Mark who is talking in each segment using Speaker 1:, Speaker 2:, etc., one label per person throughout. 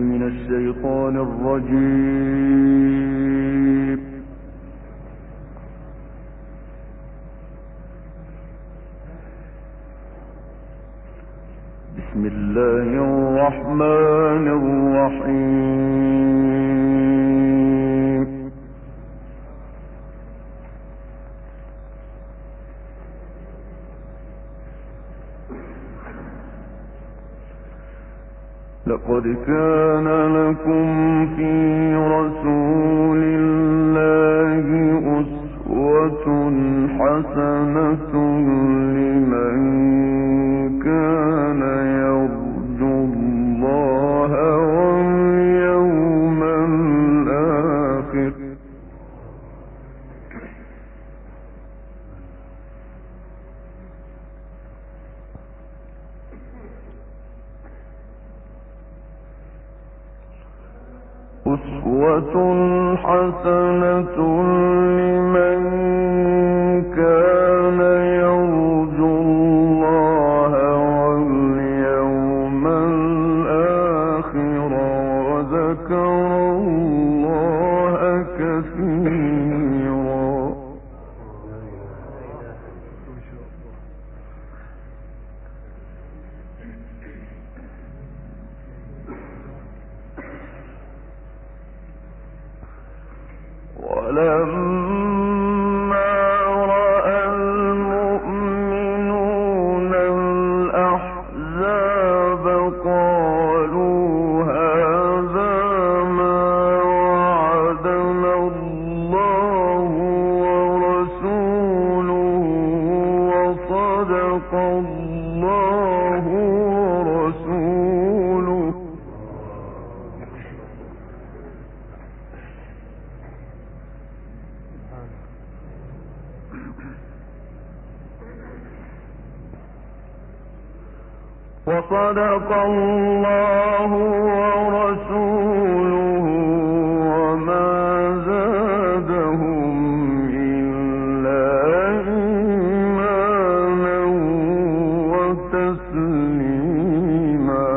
Speaker 1: من الشيطان الرجيم. بسم الله الرحمن الرحيم. لقد كان لكم في رسول الله أسوة حسنة لمن كان يرجو الله واليوم الآخر أسوة حسنة لمن كان يرجو الله واليوم الآخر وذكر الله كثيرا. ولما رأى المؤمنون الأحزاب قالوا هذا ما وعدنا الله ورسوله وصدق الله ورسوله. وصدق الله ورسوله وما زادهم إلا إيمانا وتسليما.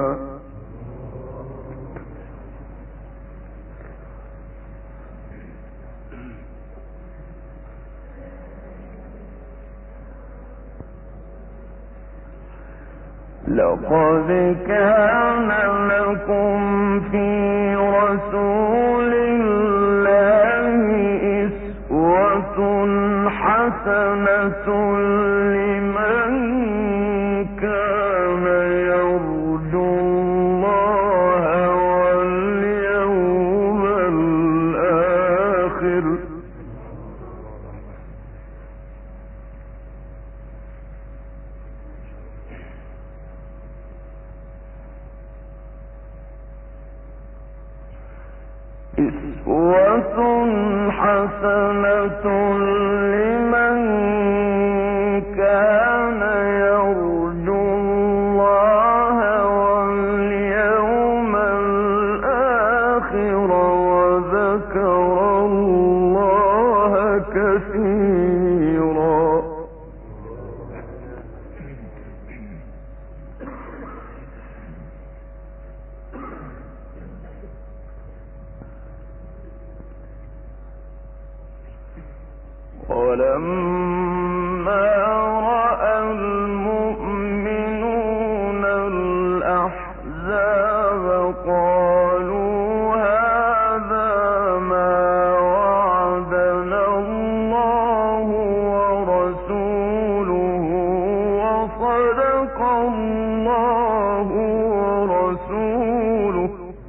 Speaker 1: لقد كان لكم في رسول الله أسوة حسنة لمن كان يرجو الله واليوم الآخر أسوة حسنة لمن كان يرجو الله واليوم الآخر وذكر الله كثيرا. ولما رأى المؤمنون الأحزاب قالوا هذا ما وعدنا الله ورسوله وصدق الله ورسوله.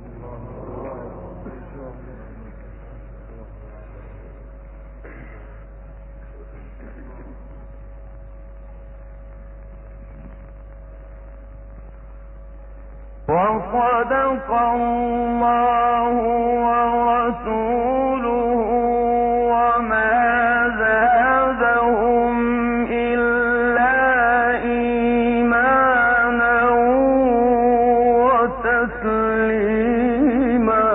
Speaker 1: وصدق الله ورسوله وما زادهم إلا إيمانا وتسليما.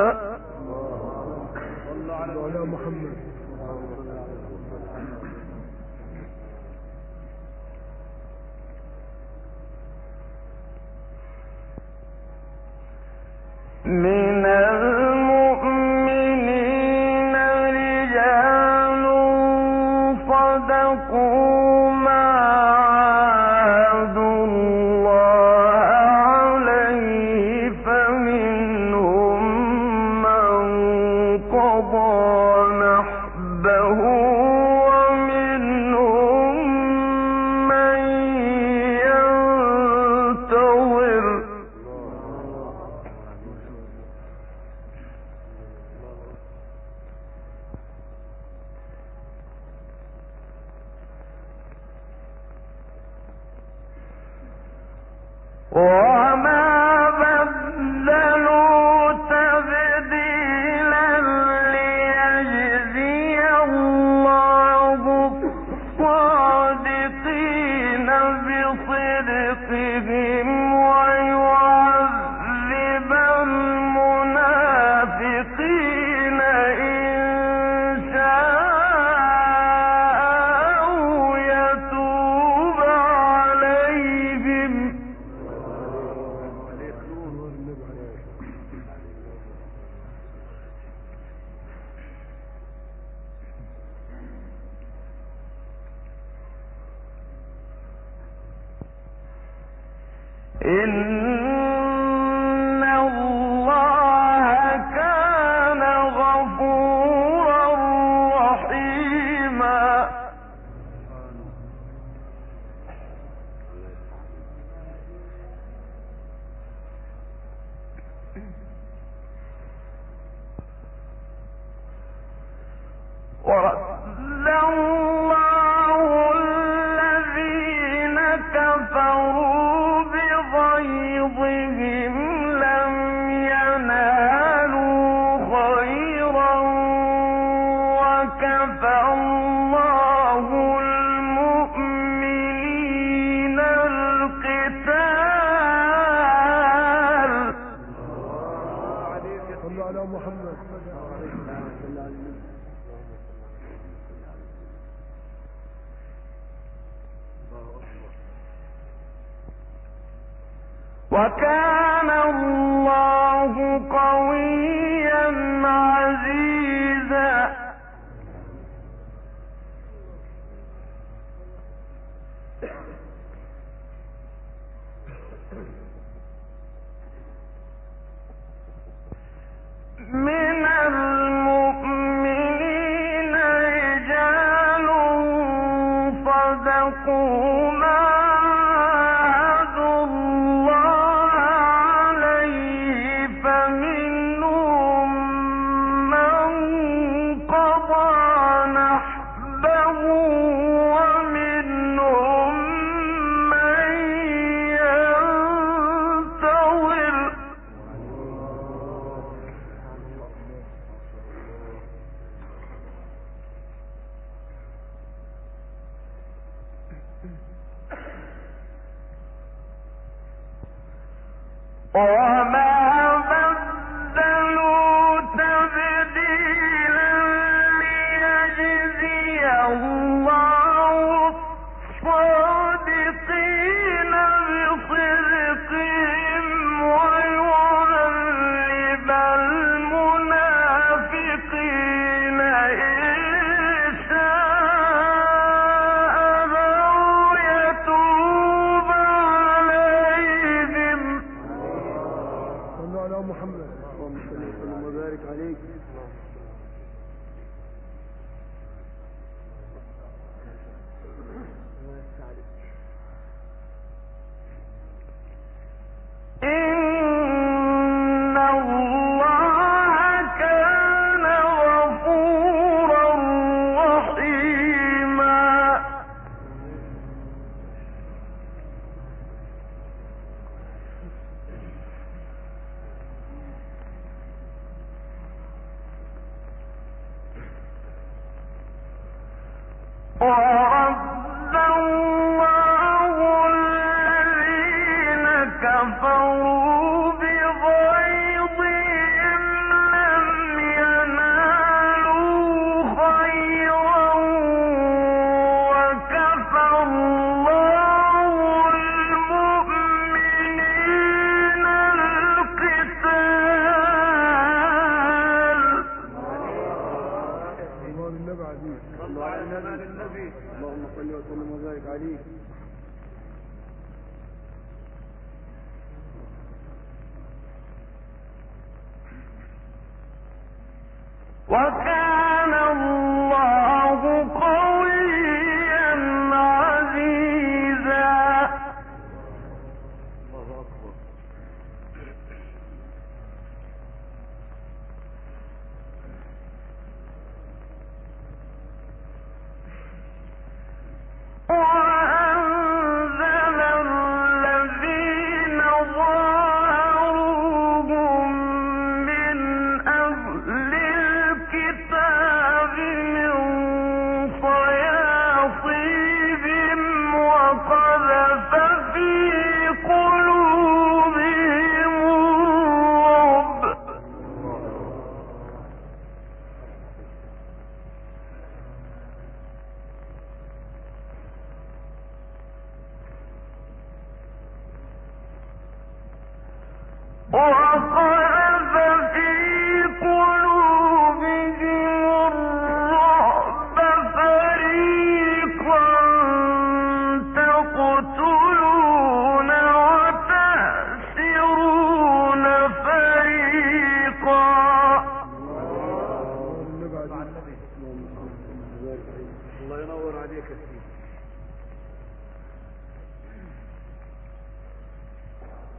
Speaker 1: صلى على محمد. من وما بدلوا تبديلا ليجزي الله الصادقين بصدقهم ويعذب المنافقين إن شاء أو يتوب عليهم. إن الله كان غفورا رحيما. ورد الله الذين كفروا بغيظهم لم ينالوا خيرا وكفى الله المؤمنين القتال.
Speaker 2: صلوا على محمد.
Speaker 1: وكان الله قويا عزيزا. من المؤمنين رجال صدقوا ما عاهدوا الله عليه فمنهم من قضى نحبه ومنهم من ينتظر. وما بدلوا تبديلا ليجزي الله الصادقين بصدقهم ويعذب المنافقين إن شاء أو يتوب عليهم.
Speaker 2: صلوا على محمد. اللهم صل وسلم وبارك عليك.
Speaker 1: إن الله كان غفورا رحيما. ورد الله الذين كفروا بغيظهم لم ينالوا خيرا وكفى الله المؤمنين القتال.
Speaker 2: صلوا على النبي. اللهم صل وسلم وبارك عليه.
Speaker 1: وكان الله قويا عزيزا.
Speaker 2: الله أكبر.
Speaker 1: وأنزل الذين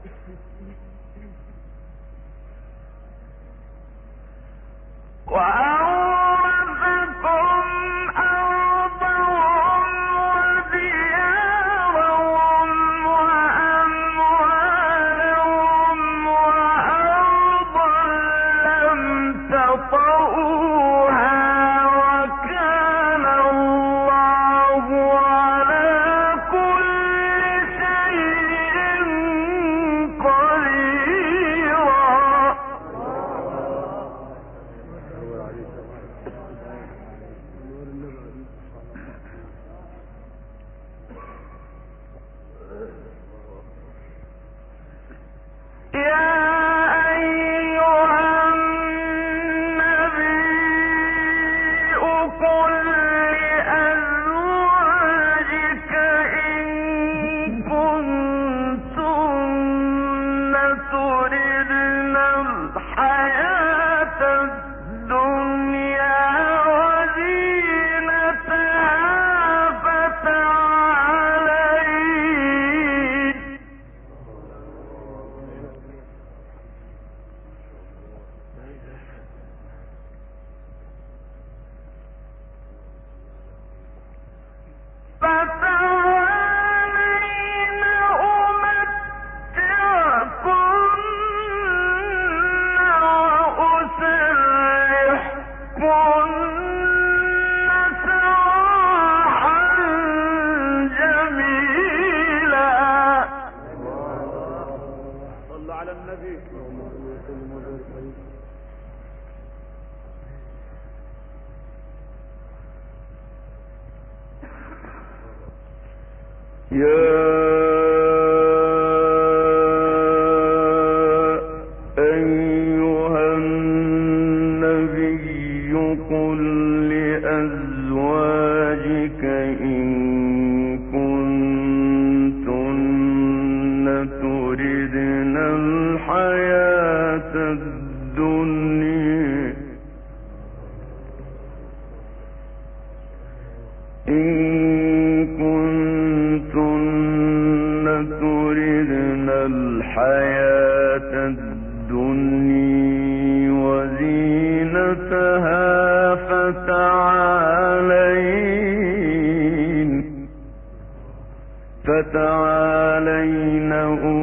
Speaker 1: فتعالين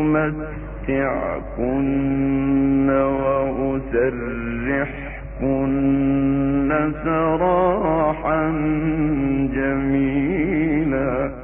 Speaker 1: أمتعكن وأسرحكن سراحا جميلا.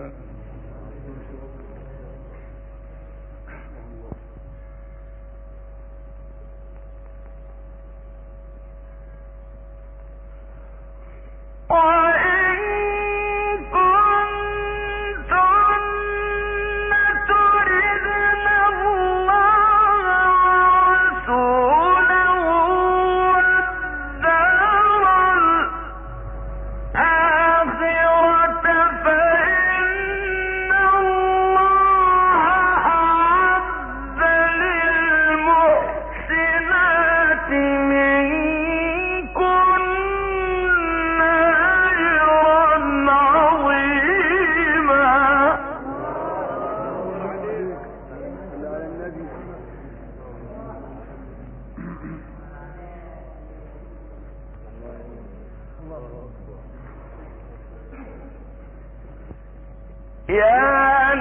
Speaker 1: يا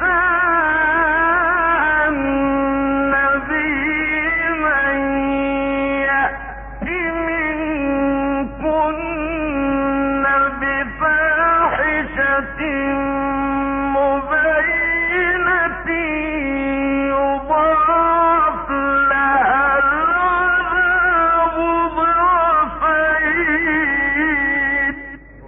Speaker 1: نساء النبي من يأت منكن بفاحشة مبينة يضاعف لها العذاب ضعفين.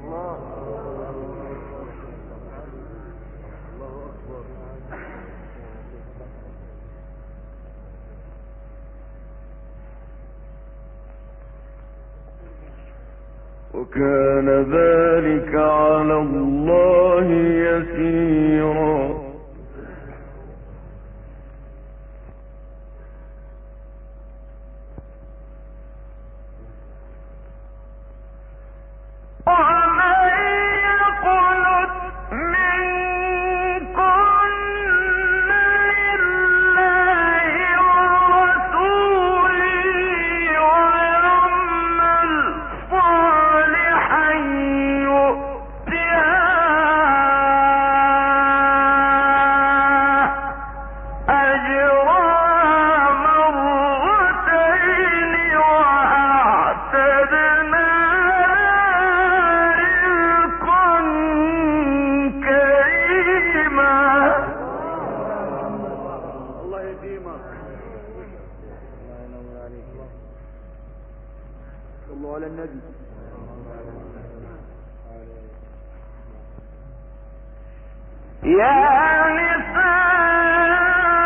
Speaker 1: وكان ذلك على الله يسيرا. ومن يقنت منكن لله
Speaker 2: صلوا على النبي.
Speaker 1: يا نساء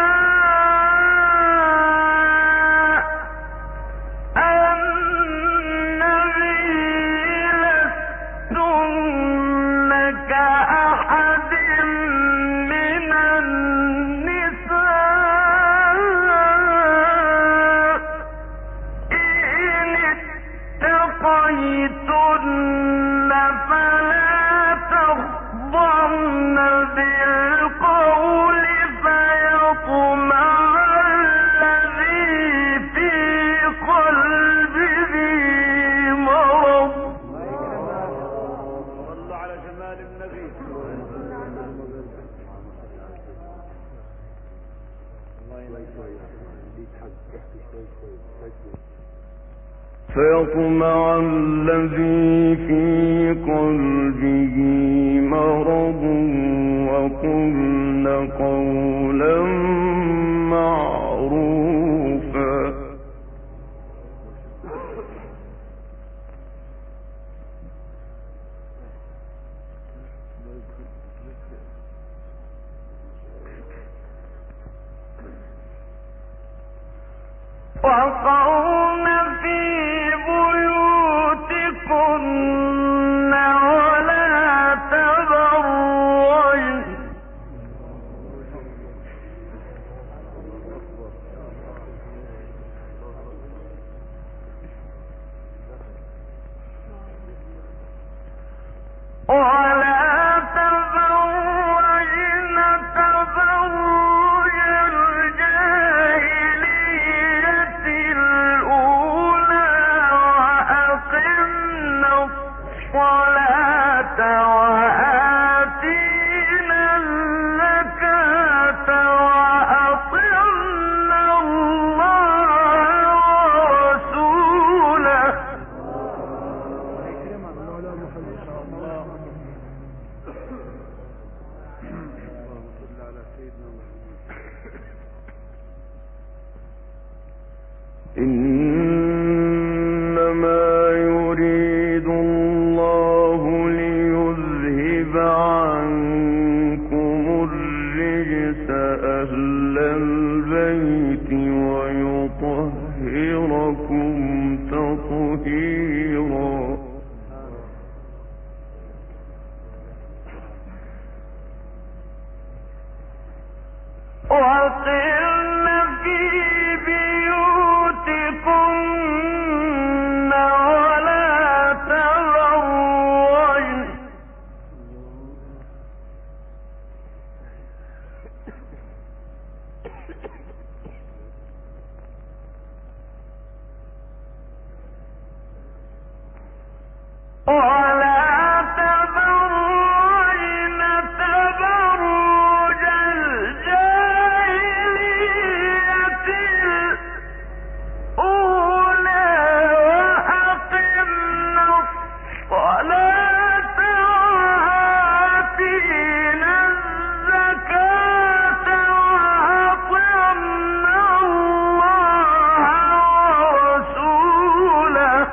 Speaker 1: فيطمع الذي في قلبه مرض وقلن قولا معروفا. وقرن في بيوتكن ولا تبرجن تبرج الجاهلية الأولى وأقمنا الصلاة وآتينا الزكاة وأطعنا الله ورسوله. إنما يريد الله ليذهب عنكم الرجس أهل البيت ويطهركم تطهيرا. وقرن في بيوتكن ولا تبرجن تبرج الجاهلية الأولى وأقمنا الصلاة وآتينا الزكاة وأطعنا الله ورسوله.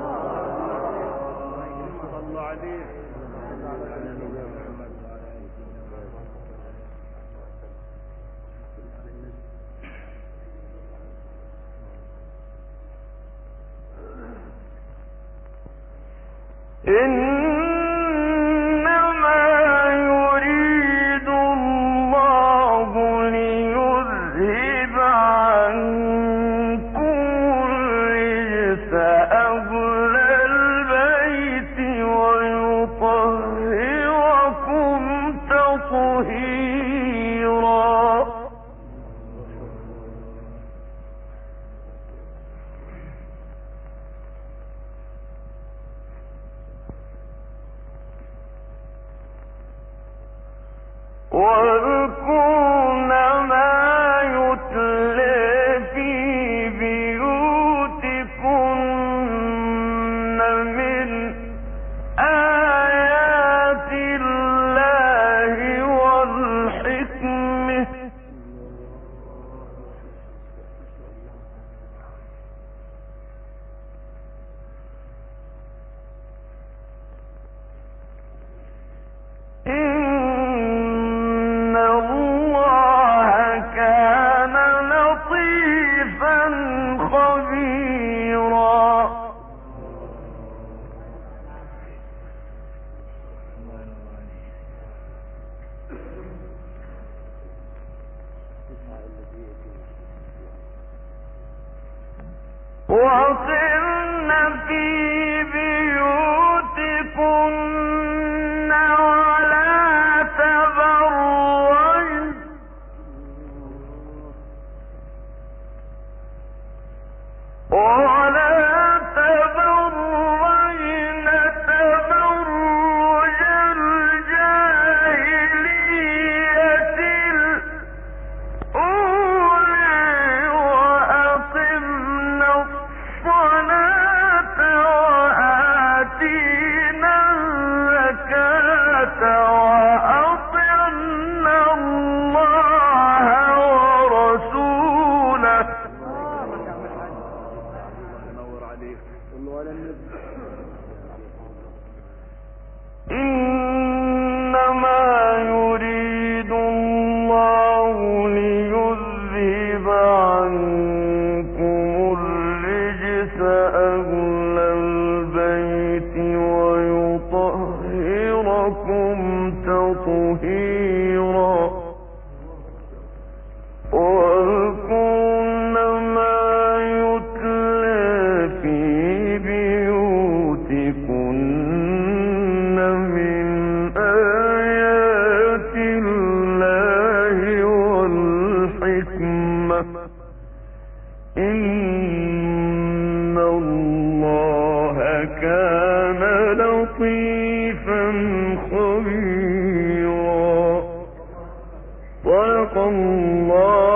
Speaker 1: إنما يريد الله ليذهب عنكم الرجس أهل البيت ويطهركم تطهيرا. واذكرن ما يتلى في بيوتكن من آيات الله والحكمة
Speaker 2: عليك. صلوا على النبي.
Speaker 1: إنما يريد الله ليذهب عنكم الرجس أهل البيت ويطهركم تطهيرا واذكرن ما يتلى في بيوتكن من آيات الله والحكمة إن الله كان لطيفا خبيرا. صدق الله